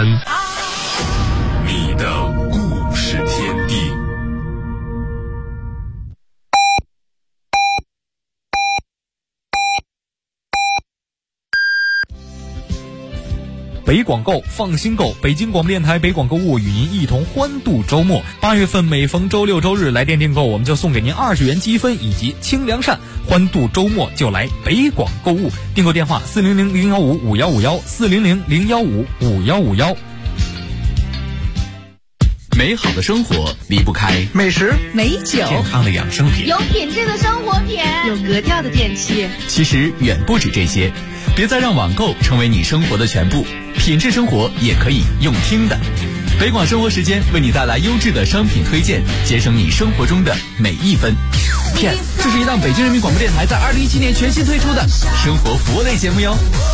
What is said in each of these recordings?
你的故事天地。 北广购，放心购，北京广播电台北广购物与您一同欢度周末。8月份每逢周六周日来电订购，我们就送给您20元积分以及清凉扇。欢度周末就来北广购物，订购电话400-015-5151，400-015-5151。 美好的生活离不开美食、 美酒、 健康的养生品， 有品质的生活品， 有格调的电器。 其实远不止这些，别再让网购成为你生活的全部，品质生活也可以用听的。北广生活时间为你带来优质的商品推荐，节省你生活中的每一分。P.S. 这是一档北京人民广播电台在2017年全新推出的生活服务类节目哟。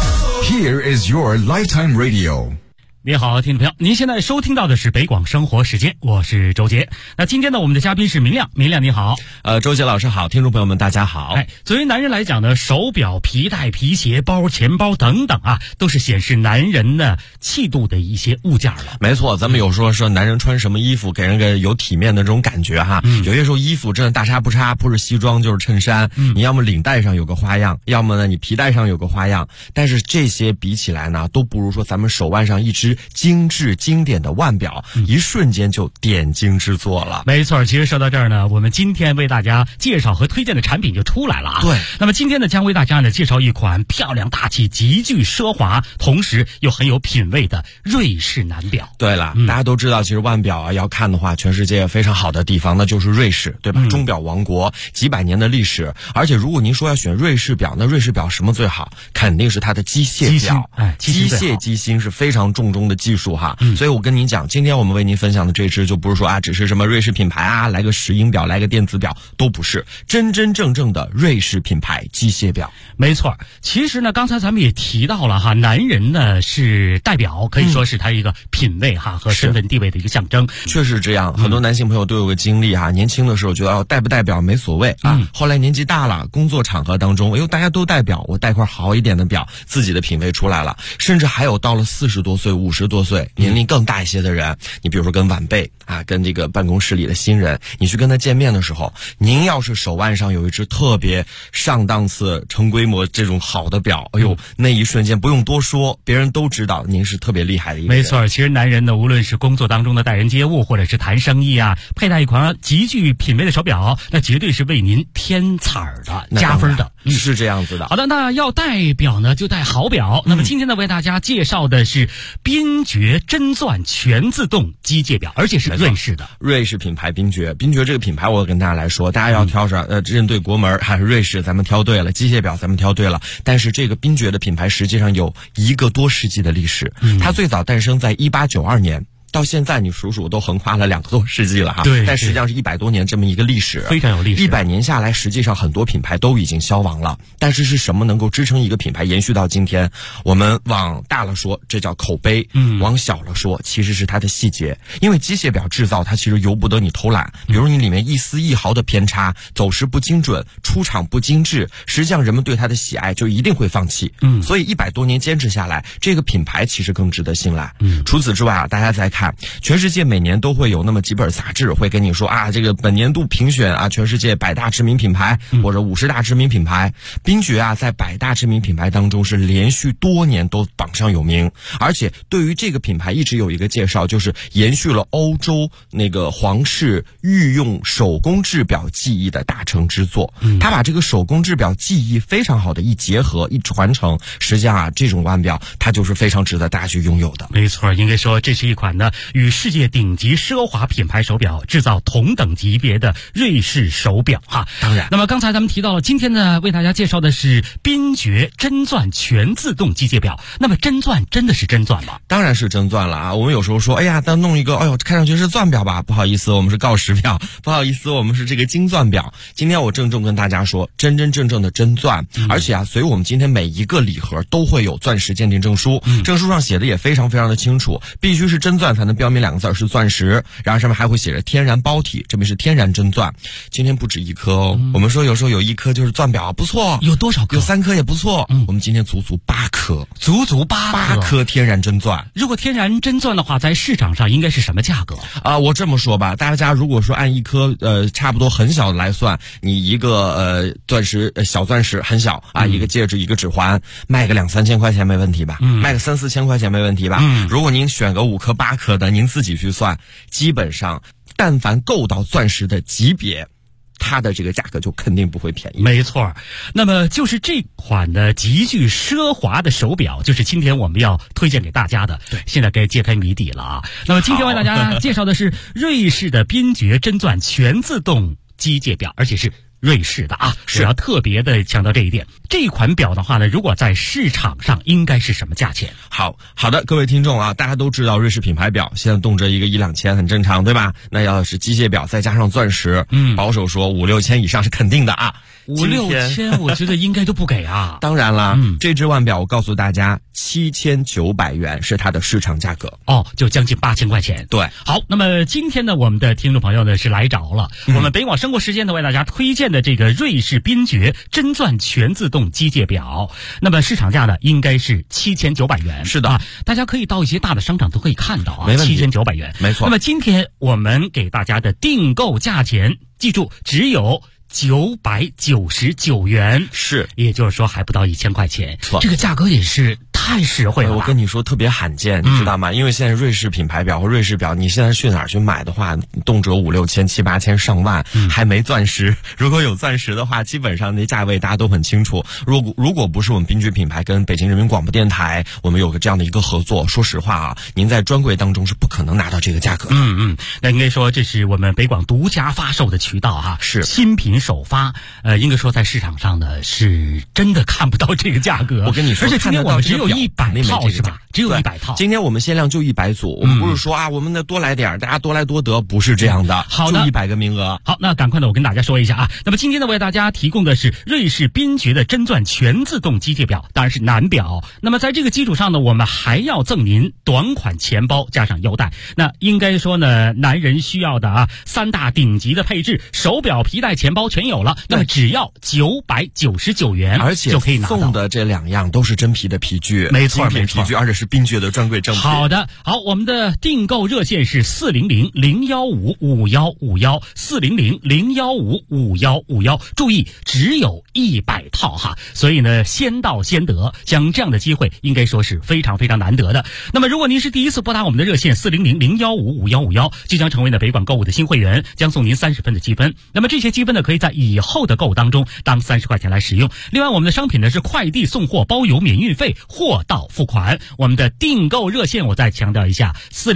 Here is your lifetime radio。 你好，听众朋友，您现在收听到的是北广生活时间，我是周杰。那今天呢，我们的嘉宾是明亮，明亮你好。 周杰老师好，听众朋友们大家好。 作为男人来讲呢，手表、皮带、皮鞋、包、钱包等等啊，都是显示男人的气度的一些物件了。 没错，咱们有说男人穿什么衣服给人个有体面的这种感觉哈。有些时候衣服真的大差不差，不是西装就是衬衫，你要么领带上有个花样，要么呢你皮带上有个花样，但是这些比起来呢，都不如说咱们手腕上一只精致经典的腕表，一瞬间就点睛之作了。 没错，其实说到这儿呢，我们今天为大家介绍和推荐的产品就出来了啊。 对， 那么今天呢，将为大家呢介绍一款漂亮大气、极具奢华，同时又很有品味的瑞士男表。 对了，大家都知道，其实腕表啊要看的话，全世界非常好的地方那就是瑞士，对吧？钟表王国，几百年的历史。而且如果您说要选瑞士表，那瑞士表什么最好？肯定是它的机械表。机械机芯是非常重中的技术哈。所以我跟您讲，今天我们为您分享的这支就不是说只是什么瑞士品牌啊，来个石英表，来个电子表，都不是，真真正正的瑞士品牌机械表。 没错，其实呢，刚才咱们也提到了哈，男人呢是戴表，可以说是他一个品味哈和身份地位的一个象征。 确实这样，很多男性朋友都有个经历哈，年轻的时候觉得戴不戴表没所谓啊，后来年纪大了，工作场合当中，大家都戴表，我戴块好一点的表，自己的品味出来了。甚至还有到了40多岁、50多岁，年龄更大一些的人，你比如说跟晚辈啊，跟这个办公室里的新人，你去跟他见面的时候，您要是手腕上有一只特别上档次、成规模这种好的表，那一瞬间不用多说，别人都知道您是特别厉害的一个人。 没错，其实男人呢，无论是工作当中的待人接物，或者是谈生意啊，佩戴一款极具品味的手表，那绝对是为您添彩的、加分的。 是这样子的。 好的，那要戴表呢，就戴好表。那么今天呢，为大家介绍的是宾爵真钻全自动机械表，而且是瑞士的。 瑞士品牌宾爵这个品牌，我跟大家来说，大家要挑上认对国门，还是瑞士咱们挑对了，机械表咱们挑对了。但是这个宾爵的品牌实际上有1个多世纪的历史，它最早诞生在1892年。到现在你数数都横跨了2个多世纪了哈， 对， 但实际上是100多年这么一个历史， 非常有历史。 100年下来，实际上很多品牌都已经消亡了，但是是什么能够支撑一个品牌延续到今天？我们往大了说，这叫口碑；往小了说，其实是它的细节。因为机械表制造它其实由不得你偷懒，比如你里面一丝一毫的偏差，走时不精准，出厂不精致，实际上人们对它的喜爱就一定会放弃。所以100多年坚持下来，这个品牌其实更值得信赖。除此之外啊，大家再看。全世界每年都会有那么几本杂志会跟你说这个本年度评选啊，全世界100大知名品牌或者50大知名品牌。宾爵在100大知名品牌当中是连续多年都榜上有名，而且对于这个品牌一直有一个介绍，就是延续了欧洲那个皇室御用手工制表技艺的大成之作。他把这个手工制表技艺非常好的一结合一传承，实际上这种腕表它就是非常值得大家去拥有的。 没错，应该说这是一款呢与世界顶级奢华品牌手表制造同等级别的瑞士手表哈。 当然， 那么刚才咱们提到了，今天呢为大家介绍的是宾爵真钻全自动机械表。那么真钻真的是真钻吗？ 当然是真钻了啊！我们有时候说，咱弄一个，看上去是钻表吧？不好意思，我们是锆石表；不好意思，我们是这个金钻表。今天我郑重跟大家说，真真正正的真钻，而且所以我们今天每一个礼盒都会有钻石鉴定证书，证书上写的也非常非常的清楚，必须是真钻凡的标明2个字是钻石，然后上面还会写着天然包体，这边是天然真钻。今天不止1颗哦，我们说有时候有1颗就是钻表不错， 有多少颗？ 有3颗也不错。我们今天足足8颗， 足足8 颗天然真钻。 如果天然真钻的话，在市场上应该是什么价格啊？我这么说吧，大家如果说按1颗差不多很小的来算，你一个钻石小钻石很小啊，一个戒指一个指环，卖个2-3千块钱没问题吧？卖个3-4千块钱没问题吧？如果您选个5颗8颗的，您自己去算，基本上但凡够到钻石的级别，它的这个价格就肯定不会便宜。 没错，那么就是这款的极具奢华的手表，就是今天我们要推荐给大家的。对，现在该揭开谜底了啊！那么今天为大家介绍的是瑞士的宾爵真钻全自动机械表，而且是瑞士的啊，我要特别的强调这一点。这款表的话呢，如果在市场上应该是什么价钱？ 好的，各位听众啊，大家都知道瑞士品牌表现在动辄一个1-2千很正常，对吧？那要是机械表再加上钻石，保守说5-6千以上是肯定的啊。 5-6千我觉得应该都不给啊。 当然了，这只腕表我告诉大家，7900元是它的市场价格。 哦，就将近8000块钱。 对， 好，那么今天呢，我们的听众朋友呢是来着了，我们北广生活时间呢为大家推荐的这个瑞士宾爵真钻全自动机械表，那么市场价呢应该是7900元。 是的， 大家可以到一些大的商场都可以看到啊， 没问题 7900元， 没错。 那么今天我们给大家的订购价钱，记住只有999元， 是， 也就是说还不到1000块钱，这个价格也是太实惠了。 我跟你说特别罕见，你知道吗？因为现在瑞士品牌表和瑞士表，你现在去哪儿去买的话，动辄5-6千、7-8千上万，还没钻石。如果有钻石的话，基本上那价位大家都很清楚。如果不是我们宾爵品牌跟北京人民广播电台，我们有个这样的一个合作，说实话啊，您在专柜当中是不可能拿到这个价格的。 那应该说这是我们北广独家发售的渠道哈， 是新品首发。应该说在市场上呢是真的看不到这个价格。 我跟你说， 而且今天我们只有100套是吧？只有100套。 今天我们限量就100组，我们不是说啊，我们多来点，大家多来多得，不是这样的。 好的， 就100个名额。 好，那赶快的我跟大家说一下啊。那么今天呢，为大家提供的是瑞士宾爵的真钻全自动机械表，当然是男表。那么在这个基础上呢，我们还要赠您短款钱包加上腰带。那应该说呢，男人需要的啊3大顶级的配置，手表、皮带、钱包全有了。那么只要999元， 而且就可以拿到。 送的这2样都是真皮的皮具， 没错， 皮具，而且是宾爵的专柜正品。 好的，好，我们的订购热线是400-015-5151，400-015-5151。注意，只有100套哈，所以呢，先到先得，像这样的机会应该说是非常非常难得的。那么，如果您是第一次拨打我们的热线400-015-5151，就将成为呢北广购物的新会员，将送您30分的积分。那么这些积分呢，可以在以后的购物当中当30块钱来使用。另外，我们的商品呢是快递送货包邮免运费，货到付款。我们的订购热线我再强调一下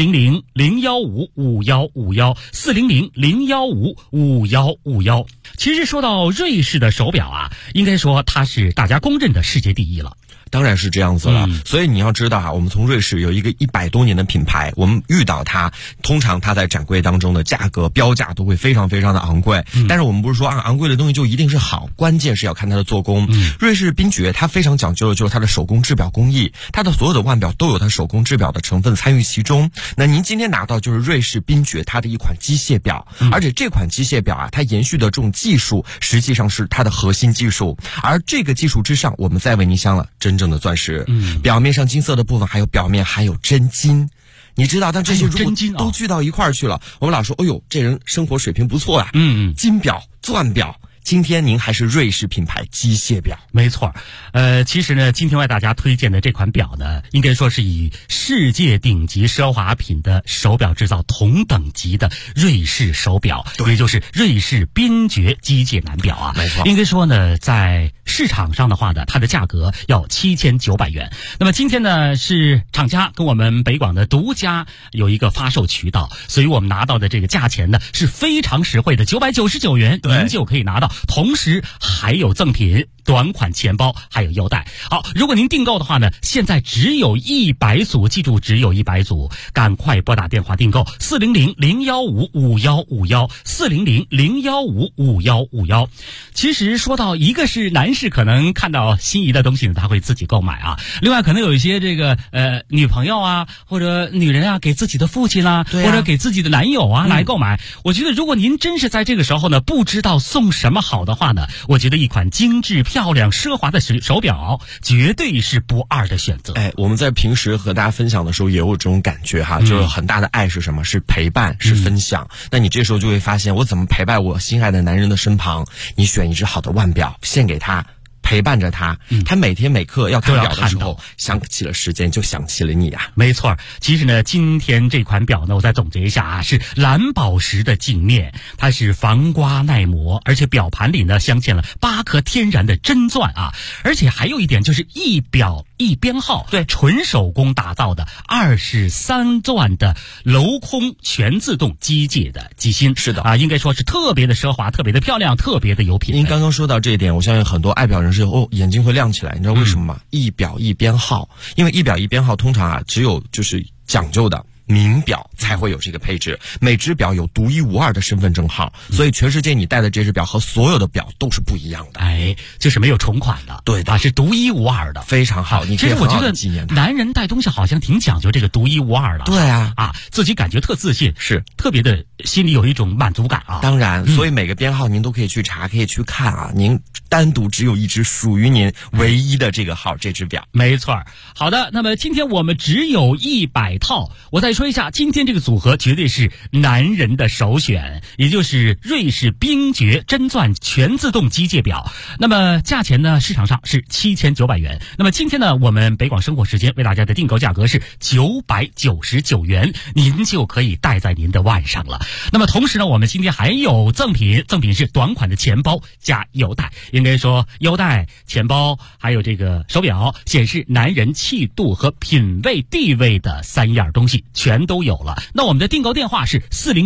，400-015-5151，400-015-5151。其实说到瑞士的手表啊，应该说它是大家公认的世界第一了。 当然是这样子了，所以你要知道啊，我们从瑞士有一个100多年的品牌，我们遇到它，通常它在展柜当中的价格标价都会非常非常的昂贵。但是我们不是说昂贵的东西就一定是好，关键是要看它的做工。瑞士宾爵它非常讲究的就是它的手工制表工艺，它的所有的腕表都有它手工制表的成分参与其中。那您今天拿到就是瑞士宾爵它的一款机械表，而且这款机械表啊，它延续的这种技术实际上是它的核心技术，而这个技术之上，我们再为您镶了真正的钻石，表面上金色的部分还有表面含有真金，你知道，但这些如果都聚到一块儿去了，我们老说，哎呦，这人生活水平不错啊，金表、钻表。今天您还是瑞士品牌机械表， 没错。其实呢，今天为大家推荐的这款表呢，应该说是以世界顶级奢华品的手表制造同等级的瑞士手表，也就是瑞士宾爵机械男表啊。 没错， 应该说呢，在市场上的话呢，它的价格要7900元。那么今天呢，是厂家跟我们北广的独家有一个发售渠道，所以我们拿到的这个价钱呢是非常实惠的，999元您就可以拿到。同时还有赠品， 短款钱包还有腰带。好，如果您订购的话呢，现在只有100组，记住只有100组，赶快拨打电话订购400-015-5151，400-015-5151。其实说到一个是男士可能看到心仪的东西呢，他会自己购买啊，另外可能有一些这个女朋友啊或者女人啊给自己的父亲啊，或者给自己的男友啊来购买。我觉得如果您真是在这个时候呢不知道送什么好的话呢，我觉得一款精致漂亮奢华的手表绝对是不二的选择。 我们在平时和大家分享的时候也有这种感觉哈，就是很大的爱是什么？是陪伴，是分享。那你这时候就会发现，我怎么陪伴我心爱的男人的身旁？你选一只好的腕表献给他，陪伴着他，他每天每刻要看表的时候，想起了时间就想起了你啊。 没错，其实呢，今天这款表呢，我再总结一下啊，是蓝宝石的镜面，它是防刮耐磨，而且表盘里呢镶嵌了8颗天然的真钻啊，而且还有一点就是一表一编号，对，纯手工打造的23钻的镂空全自动机械的机芯， 是的啊，应该说是特别的奢华，特别的漂亮，特别的有品味。 您刚刚说到这一点，我相信很多爱表人士眼睛会亮起来，你知道为什么吗？一表一编号，因为一表一编号通常只有就是讲究的名表才会有这个配置，每只表有独一无二的身份证号，所以全世界你戴的这只表和所有的表都是不一样的。 就是没有重款的， 对的， 是独一无二的， 非常好。你可以很好的纪念它。 其实我觉得男人戴东西好像挺讲究这个独一无二的。 对啊， 自己感觉特自信， 是特别的心里有一种满足感啊。 当然，所以每个编号您都可以去查，可以去看啊。您单独只有一只属于您唯一的这个号，这只表。 没错。好的，那么今天我们只有100套，我再说一下，今天这个组合绝对是男人的首选，也就是瑞士冰爵真钻全自动机械表。那么价钱呢，市场上是7900元。那么今天呢，我们北广生活时间为大家的订购价格是999元，您就可以戴在您的腕上了。那么同时呢，我们今天还有赠品是短款的钱包加腰带。应该说腰带、钱包还有这个手表，显示男人气度和品味地位的3样东西全都有了。那我们的订购电话是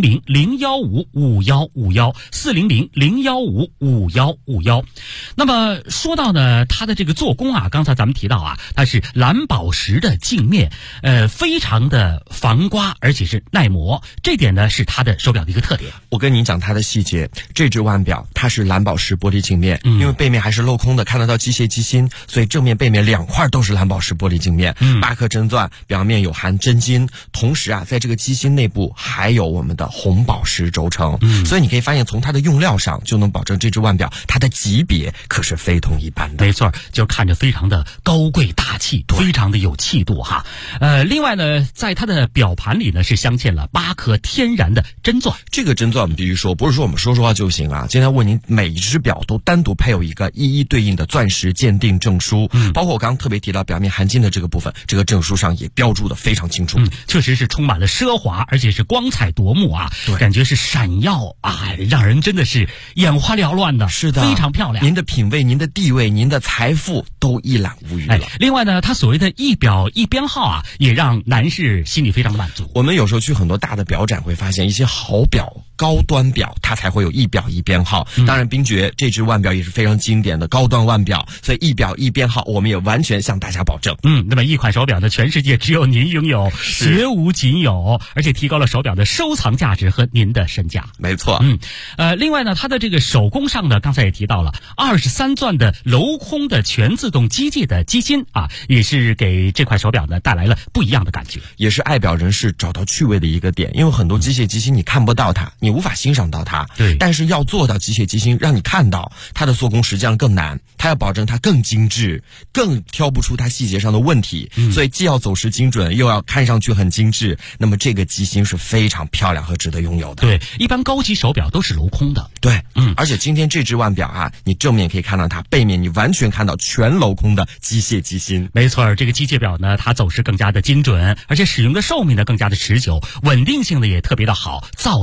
400-015-5151，400-015-5151。那么说到呢，它的这个做工啊，刚才咱们提到啊，它是蓝宝石的镜面，非常的防刮，而且是耐磨，这点呢是它的手表的一个特点。 我跟您讲它的细节，这只腕表它是蓝宝石玻璃镜面，因为背面还是镂空的，看得到机械机芯，所以正面背面2块都是蓝宝石玻璃镜面，8颗真钻，表面有含真金，同时啊，在这个机芯内部还有我们的红宝石轴承，所以你可以发现从它的用料上就能保证这只腕表它的级别可是非同一般的。 没错，就看着非常的高贵大气，非常的有气度哈。另外呢，在它的表盘里呢是镶嵌了8颗天然的真钻。 这个真钻我们必须说，不是说我们说说话就行啊。今天问您，每一只表都单独配有一个一一对应的钻石鉴定证书，包括我刚刚特别提到表面含金的这个部分，这个证书上也标注的非常清楚。 确实是充满了奢华，而且是光彩夺目啊，感觉是闪耀啊，让人真的是眼花缭乱的。 是的， 非常漂亮。 您的品味、您的地位、您的财富都一览无余了。 另外呢，它所谓的一表一编号啊，也让男士心里非常的满足。 我们有时候去很多大的表展会发现，一些好表、高端表它才会有一表一编号。当然冰爵这只腕表也是非常经典的高端腕表，所以一表一编号我们也完全向大家保证。 那么一款手表呢，全世界只有您拥有，绝无仅有，而且提高了手表的收藏价值和您的身价。 没错。 另外呢，它的这个手工上呢，刚才也提到了23钻的镂空的全自动机械的机芯啊，也是给这块手表呢带来了不一样的感觉， 也是爱表人士找到趣味的一个点。因为很多机械机芯你看不到它，你无法欣赏到它， 对， 但是要做到机械机芯让你看到它的做工，实际上更难。它要保证它更精致，更挑不出它细节上的问题，所以既要走时精准，又要看上去很精致。那么这个机芯是非常漂亮和值得拥有的。 对，一般高级手表都是镂空的。 对，而且今天这只腕表啊，你正面可以看到它，背面你完全看到全镂空的机械机芯。 没错，这个机械表呢，它走势更加的精准，而且使用的寿命呢更加的持久，稳定性呢也特别的好，造价当然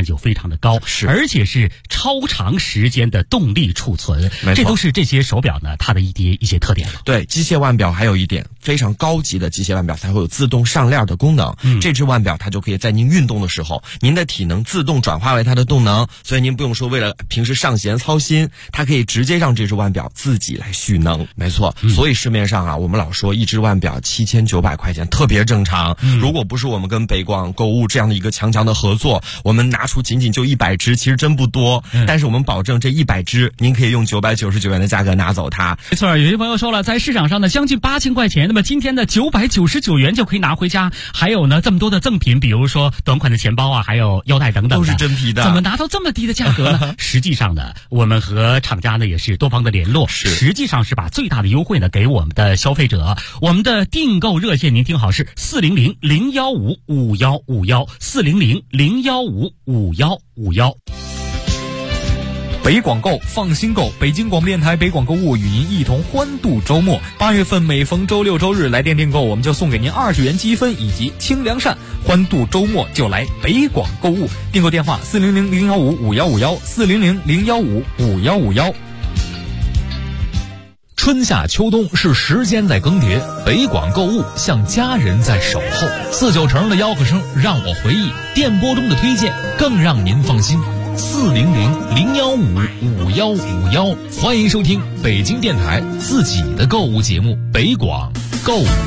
就非常的高， 是， 而且是超长时间的动力储存，这都是这些手表呢它的一些特点了。 对，机械腕表还有一点非常高级的机械腕表才会有自动上链的功能，这只腕表它就可以在您运动的时候，您的体能自动转化为它的动能，所以您不用说为了平时上弦操心，它可以直接让这只腕表自己来蓄能。没错，所以市面上啊，我们老说一只腕表7900块钱特别正常，如果不是我们跟北广购物这样的一个强的合作，我们拿出仅仅就100只，其实真不多，但是我们保证这100只您可以用999元的价格拿走它。 没错，有些朋友说了，在市场上呢将近8000块钱，那么今天的999元就可以拿回家，还有呢这么多的赠品，比如说短款的钱包啊，还有腰带等等， 都是真皮的， 怎么拿到这么低的价格呢？实际上呢，我们和厂家呢也是多方的联络，实际上是把最大的优惠呢给我们的消费者。我们的订购热线您听好，是400-015-5151，400-015-5151。 北广购，放心购，北京广播电台北广购物与您一同欢度周末。8月份每逢周六周日来电订购，我们就送给您20元积分以及清凉扇。欢度周末就来北广购物，订购电话400-015-5151，400-015-5151。 春夏秋冬是时间在更迭，北广购物像家人在守候。49成的吆喝声让我回忆，电波中的推荐更让您放心。400-015-5151，欢迎收听北京电台自己的购物节目北广购物。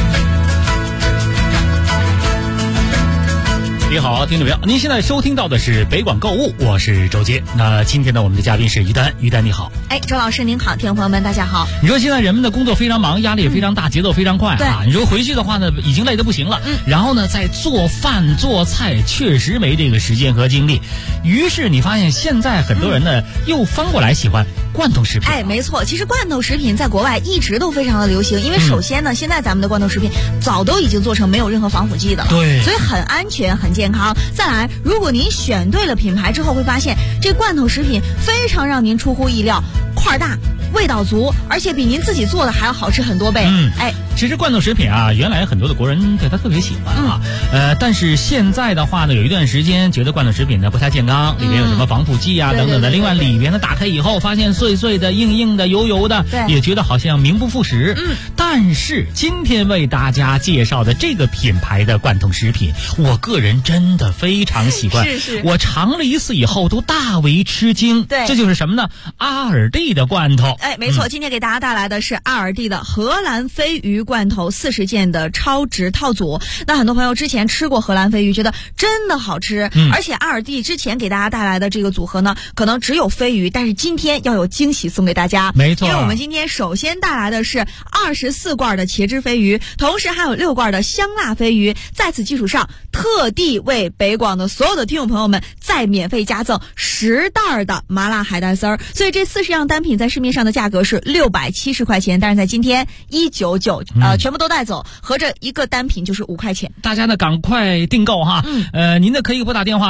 你好，听众朋友，您现在收听到的是北广购物，我是周杰。那今天呢，我们的嘉宾是于丹，于丹你好。 周老师您好，听众朋友们大家好。 你说现在人们的工作非常忙，压力也非常大，节奏非常快啊。你说回去的话呢，已经累得不行了，然后呢，在做饭做菜确实没这个时间和精力。于是你发现现在很多人呢，又翻过来喜欢罐头食品。 没错，其实罐头食品在国外一直都非常的流行，因为首先呢，现在咱们的罐头食品早都已经做成没有任何防腐剂的了， 对， 所以很安全很健康。再来，如果您选对了品牌之后，会发现这罐头食品非常让您出乎意料，块大，味道足，而且比您自己做的还要好吃很多倍。 其实罐头食品啊，原来很多的国人对它特别喜欢啊，但是现在的话呢，有一段时间觉得罐头食品呢不太健康，里面有什么防腐剂啊等等的。另外里边呢打开以后发现碎碎的、硬硬的、油油的，也觉得好像名不副实。但是今天为大家介绍的这个品牌的罐头食品，我个人真的非常喜欢。 是我尝了一次以后都大为吃惊。 对， 这就是什么呢？阿尔蒂的罐头。 没错，今天给大家带来的是阿尔蒂的荷兰飞鱼罐头40件的超值套组。那很多朋友之前吃过荷兰飞鱼，觉得真的好吃，而且阿尔蒂之前给大家带来的这个组合呢，可能只有飞鱼，但是今天要有惊喜送给大家。 没错， 因为我们今天首先带来的是24罐的茄汁飞鱼，同时还有6罐的香辣飞鱼，在此基础上特地为北广的所有的听众朋友们再免费加赠10袋的麻辣海带丝儿，所以这40样单品在市面上的价格是670块钱，但是在今天199，全部都带走，合着一个单品就是5块钱。 大家呢赶快订购哈，您呢可以拨打电话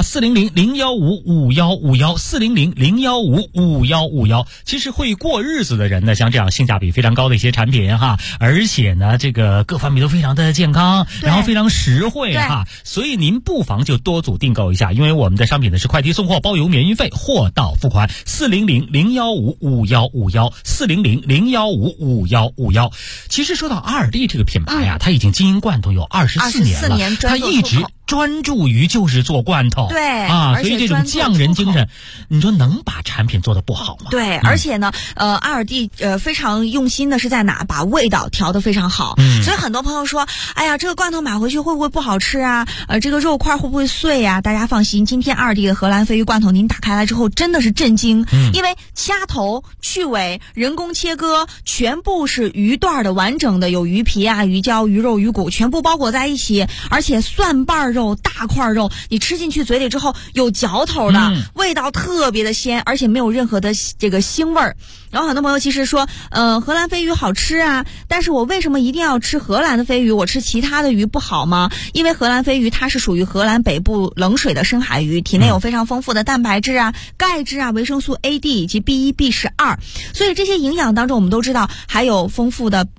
400-015-5151，400-015-5151。其实会过日子的人呢，像这样性价比非常高的一些产品哈，而且呢这个各方面都非常的健康，然后非常实惠哈，所以您不妨就多组订购一下，因为我们的商品呢是快递送货，包邮免运费，货到付款。400-015-5151，400-015-5151。其实说到阿尔蒂这个品牌啊，它已经经营罐头有24年了，它一直专注于就是做罐头， 对啊，所以这种匠人精神，你说能把产品做得不好吗？ 对，而且呢，阿尔蒂非常用心的是在哪，把味道调得非常好。所以很多朋友说，哎呀，这个罐头买回去会不会不好吃啊？这个肉块会不会碎啊？大家放心，今天阿尔蒂的荷兰飞鱼罐头，您打开来之后真的是震惊，因为掐头、去尾、人工切割，全部是鱼段的完整的，有鱼皮啊、鱼胶、鱼肉、鱼骨，全部包裹在一起，而且蒜瓣肉、大块肉，你吃进去嘴里之后有嚼头的，味道特别的鲜，而且没有任何的这个腥味儿。然后很多朋友其实说，荷兰飞鱼好吃啊，但是我为什么一定要吃荷兰的飞鱼？我吃其他的鱼不好吗？因为荷兰飞鱼它是属于荷兰北部冷水的深海鱼，体内有非常丰富的蛋白质啊、钙质啊、维生素 A、D 以及 B1、B12，所以这些营养当中我们都知道还有丰富的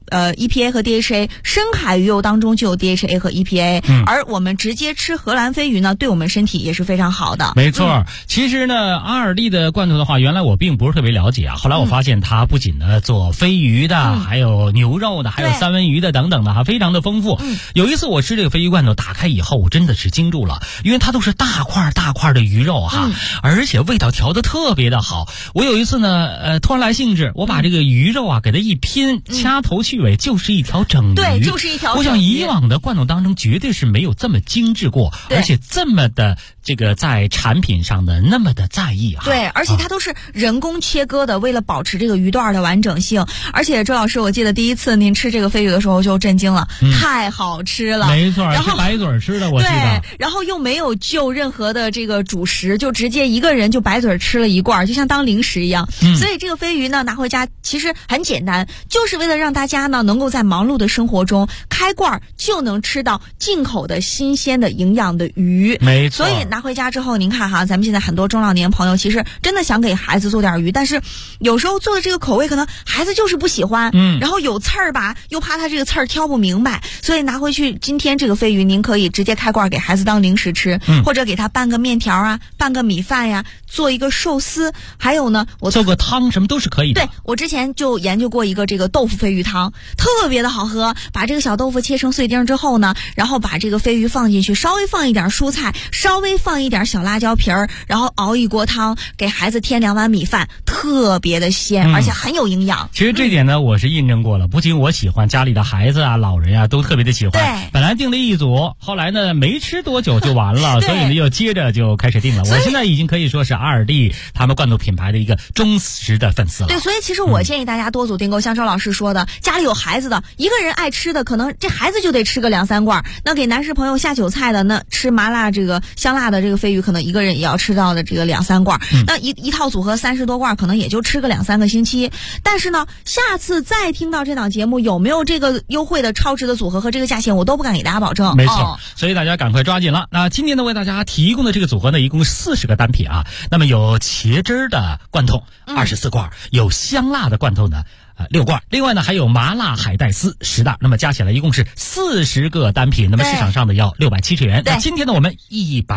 EPA 和 DHA， 深海鱼油当中就有 DHA 和 EPA，而我们直接吃荷兰飞鱼呢，对我们身体也是非常好的。 没错，其实呢，阿尔蒂的罐头的话，原来我并不是特别了解啊。后来我发现它不仅呢做飞鱼的，还有牛肉的，还有三文鱼的等等的哈，非常的丰富。有一次我吃这个飞鱼罐头，打开以后我真的是惊住了，因为它都是大块大块的鱼肉哈，而且味道调得特别的好。我有一次呢，突然来兴致，我把这个鱼肉啊给它一拼，掐头去尾，就是一条整鱼。 对，就是一条整鱼。 我想以往的罐头当中绝对是没有这么精致过，而且这么的这个在产品上的那么的在意哈。 对，而且它都是人工切割的，为了保持这个鱼段的完整性。而且周老师，我记得第一次您吃这个飞鱼的时候就震惊了，太好吃了。 没错，是白嘴吃的，我记得。 对，然后又没有就任何的这个主食，就直接一个人就白嘴吃了一罐，就像当零食一样。所以这个飞鱼呢拿回家其实很简单，就是为了让大家呢能够在忙碌的生活中开罐就能吃到进口的新鲜的营养的鱼。 没错。 所以拿回家之后，您看哈，咱们现在很多中老年朋友其实真的想给孩子做点鱼，但是有时候做的这个口味可能孩子就是不喜欢，然后有刺儿吧，又怕他这个刺儿挑不明白，所以拿回去今天这个飞鱼，您可以直接开罐给孩子当零食吃，或者给他拌个面条啊，拌个米饭呀，做一个寿司，还有呢，我做个汤什么都是可以的。 对，我之前就研究过一个这个豆腐飞鱼汤，特别的好喝。把这个小豆腐切成碎丁之后呢，然后把这个飞鱼放进去，稍微放一点蔬菜，稍微放一点小辣椒皮儿，然后熬一锅汤，给孩子添2碗米饭，特别的鲜，而且很有营养。 其实这点呢，我是印证过了，不仅我喜欢，家里的孩子啊、老人啊都特别的喜欢。 对， 本来订了一组，后来呢没吃多久就完了，所以呢又接着就开始订了。我现在已经可以说是阿尔蒂他们罐头品牌的一个忠实的粉丝了。 对，所以其实我建议大家多组订购，像周老师说的，家里有孩子的，一个人爱吃的，可能这孩子就得吃个2-3罐。那给男士朋友下酒菜的，那吃麻辣这个香辣的这个飞鱼，可能一个人也要吃到的这个2-3罐。那一套组合30多罐，可能也就吃个2-3个星期。但是呢，下次再听到这档节目有没有这个优惠的超值的组合和这个价钱，我都不敢给大家保证。 没错，所以大家赶快抓紧了。那今天呢，为大家提供的这个组合呢，一共40个单品啊。那么有茄汁的罐头24罐，有香辣的罐头呢6罐，另外呢还有麻辣海带丝10袋，那么加起来一共是40个单品，那么市场上的要670元。那今天呢我们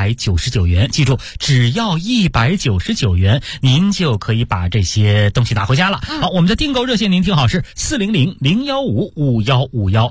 199元，记住只要199元，您就可以把这些东西拿回家了。好，我们的订购热线您听好，是400-015-5151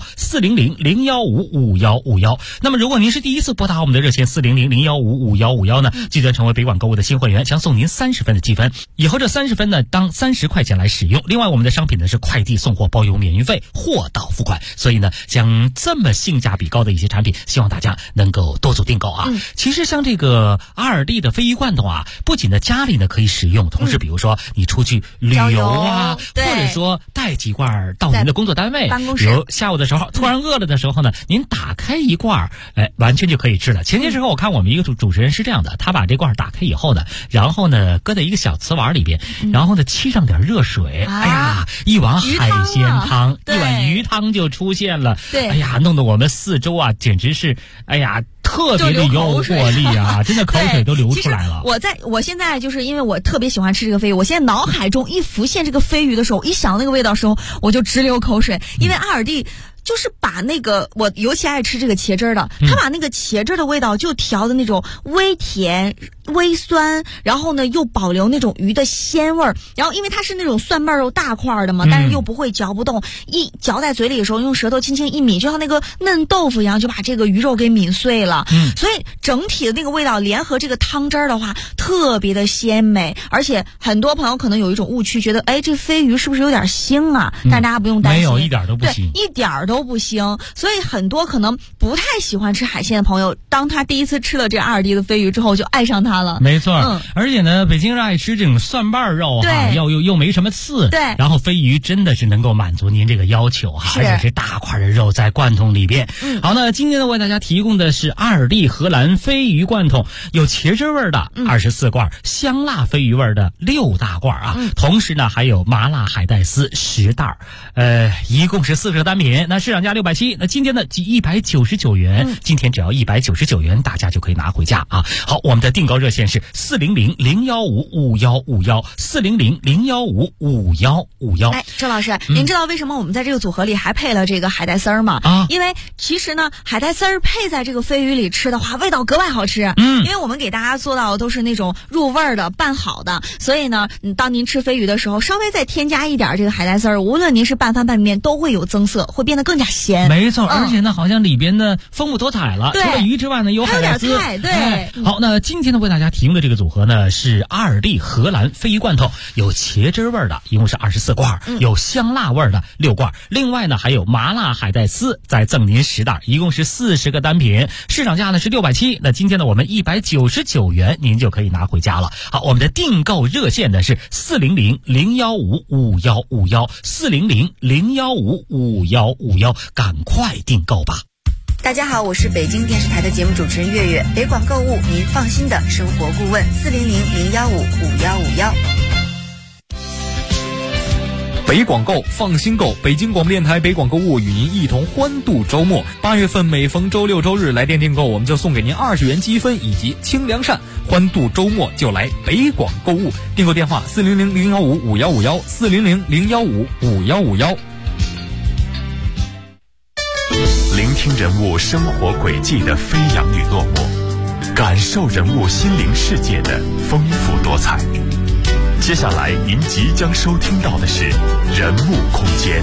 400-015-5151。那么如果您是第一次拨打我们的热线400-015-5151呢，记得成为北广购物的新会员，将送您30分的积分，以后这30分呢当30块钱来使用。另外我们的商品是快递送货包邮免运费，货到付款，所以呢像这么性价比高的一些产品，希望大家能够多做订购啊。其实像这个阿尔蒂的飞鱼罐头啊，不仅在家里呢可以使用，同时比如说你出去旅游啊，或者说带几罐到您的工作单位，比如下午的时候突然饿了的时候呢，您打开一罐，完全就可以吃了。前些时候我看我们一个主持人是这样的，他把这罐打开以后呢，然后呢搁在一个小瓷碗里边，然后呢沏上点热水，哎呀，一碗海鲜汤，一碗鱼汤就出现了。对，哎呀，弄得我们4周啊，简直是，哎呀，特别的诱惑力啊，真的口水都流出来了。 我现在就是因为我特别喜欢吃这个飞鱼，我现在脑海中一浮现这个飞鱼的时候，一想那个味道的时候，我就直流口水，因为阿尔蒂就是把那个，我尤其爱吃这个茄汁的，他把那个茄汁的味道就调的那种微甜微酸，然后呢又保留那种鱼的鲜味儿，然后因为它是那种蒜瓣肉大块的嘛，但是又不会嚼不动，一嚼在嘴里的时候用舌头轻轻一抿，就像那个嫩豆腐一样，就把这个鱼肉给抿碎了。所以整体的那个味道联合这个汤汁儿的话，特别的鲜美。而且很多朋友可能有一种误区，觉得这飞鱼是不是有点腥啊？但大家不用担心， 没有，一点都不腥， 一点都不腥。所以很多可能不太喜欢吃海鲜的朋友，当他第一次吃了这阿尔蒂的飞鱼之后，就爱上它了。 没错，而且呢，北京人爱吃这种蒜瓣肉哈，又没什么刺， 对， 然后飞鱼真的是能够满足您这个要求哈，而且是大块的肉在罐头里边。好，那今天呢为大家提供的是阿尔蒂荷兰飞鱼罐头，有茄汁味的24罐，香辣飞鱼味的6大罐啊，同时呢还有麻辣海带丝10袋，一共是40个单品，那市场价670，那今天呢199元，今天只要199元，大家就可以拿回家啊。好，我们的订购热热线是400-015-5151，400-015-5151。 哎，周老师，您知道为什么我们在这个组合里还配了这个海带丝儿吗？因为其实呢，海带丝儿配在这个飞鱼里吃的话，味道格外好吃。因为我们给大家做到的都是那种入味儿的、拌好的，所以呢，当您吃飞鱼的时候，稍微再添加一点这个海带丝儿，无论您是拌饭拌面，都会有增色，会变得更加咸。 没错，而且呢，好像里边呢丰富多彩了。除了鱼之外呢，有海带丝。 还有点菜，对。 好，那今天呢为大家提供的这个组合呢是阿尔蒂荷兰飞鱼罐头，有茄汁味的，一共是24罐，有香辣味的6罐，另外呢还有麻辣海带丝，再赠您10袋，一共是40个单品，市场价呢是670，那今天呢我们199元您就可以拿回家了。好，我们的订购热线呢是400-015-5151，400-015-5151，赶快订购吧。 大家好，我是北京电视台的节目主持人月月，北广购物您放心的生活顾问，400-015-5151。 北广购，放心购。北京广播电台北广购物与您一同欢度周末。8月份每逢周六周日来电订购，我们就送给您20元积分以及清凉扇。欢度周末就来北广购物，订购电话400-015-5151，400-015-5151。 聆听人物生活轨迹的飞扬与落寞，感受人物心灵世界的丰富多彩。接下来您即将收听到的是人物空间。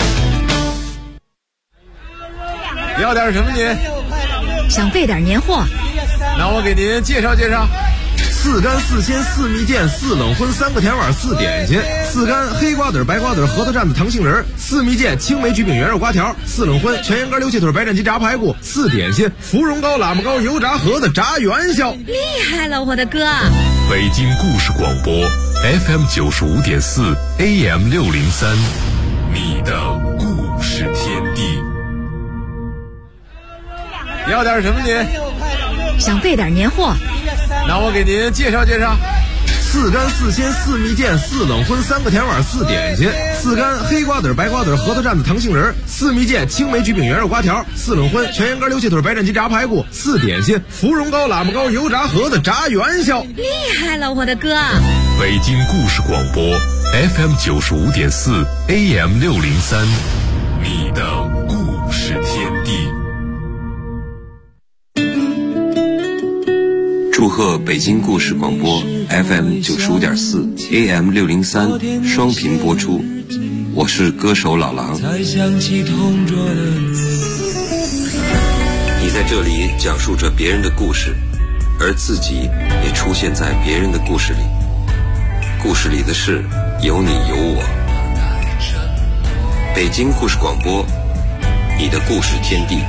要点什么您？ 想备点年货， 那我给您介绍介绍。4干4鲜4蜜饯4冷荤3个甜碗4点心，4干黑瓜子白瓜子核桃蘸子糖杏仁，4蜜饯青梅橘饼圆肉瓜条，4冷荤全羊肝溜气腿白斩鸡炸排骨，4点心芙蓉糕喇嘛糕油炸盒子炸元宵。 厉害了我的哥！ 北京故事广播 FM 95.4 AM 603，你的故事天地。 要点什么您？ 想备点年货， 那我给您介绍介绍。4干4鲜4蜜饯4冷荤3个甜碗4点心，4干黑瓜子白瓜子核桃蘸子糖杏仁，4蜜饯青梅橘饼圆肉瓜条，4冷荤全羊肝溜气腿白斩鸡炸排骨，4点心芙蓉糕喇嘛糕油炸盒子炸元宵。 厉害了我的哥！ 北京故事广播 FM 95.4 AM 603，你的故事天地。 祝贺北京故事广播 FM 95.4 AM 603双频播出，我是歌手老狼。你在这里讲述着别人的故事，而自己也出现在别人的故事里，故事里的事有你有我。北京故事广播，你的故事天地。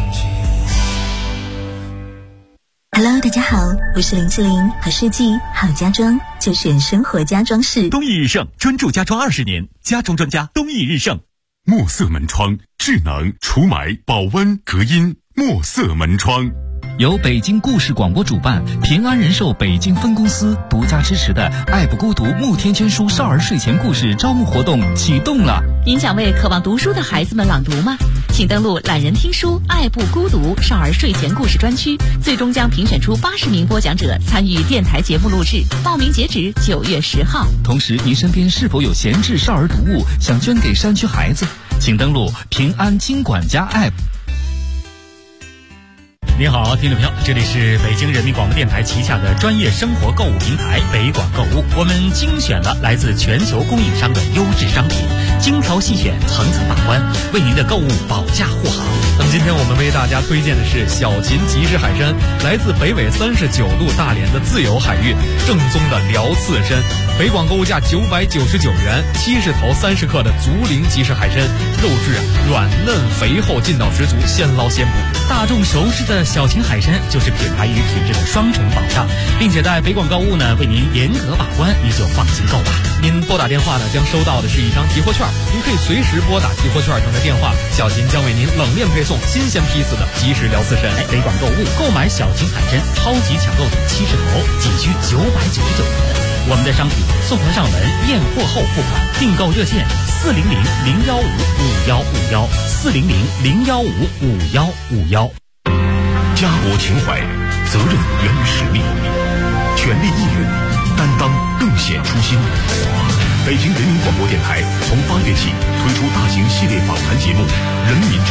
Hello， 大家好，我是林志玲，好设计好家装就选生活家装饰。 东义日盛专注家装20年，家装专家东义日盛。墨色门窗，智能除霾、保温、隔音，墨色门窗。 由北京故事广播主办，平安人寿北京分公司独家支持的爱不孤独慕天圈书少儿睡前故事招募活动启动了。 您想为渴望读书的孩子们朗读吗？请登录懒人听书爱不孤独少儿睡前故事专区，最终将评选出80名播讲者参与电台节目录制，报名截止9月10号。 同时，您身边是否有闲置少儿读物想捐给山区孩子？请登录平安金管家 App。 您好，听众朋友，这里是北京人民广播电台旗下的专业生活购物平台北广购物，我们精选了来自全球供应商的优质商品，精挑细选，层层把关，为您的购物保驾护航。 那么今天我们为大家推荐的是小秦即食海参，来自北纬39度大连的自由海域，正宗的辽刺参。北广购物价999元，70头30克的竹鳞即食海参，肉质软嫩肥厚，劲道十足，现捞现捕。 大众熟知的小秦海参就是品牌与品质的双重保障，并且在北广购物呢为您严格把关，你就放心购吧。 您拨打电话呢将收到的是一张提货券，您可以随时拨打提货券上的电话，小秦将为您冷链配送新鲜批次的即食辽刺参。 北广购物购买小秦海参超级抢购抵70头，仅需999元。我们的商品送货上门，验货后付款。订购热线家 400-015-5151，400-015-5151。 国情怀，责任源于使命。 全力应援，担当更显初心。北京人民广播电台从8月起推出大型系列访谈节目《人民之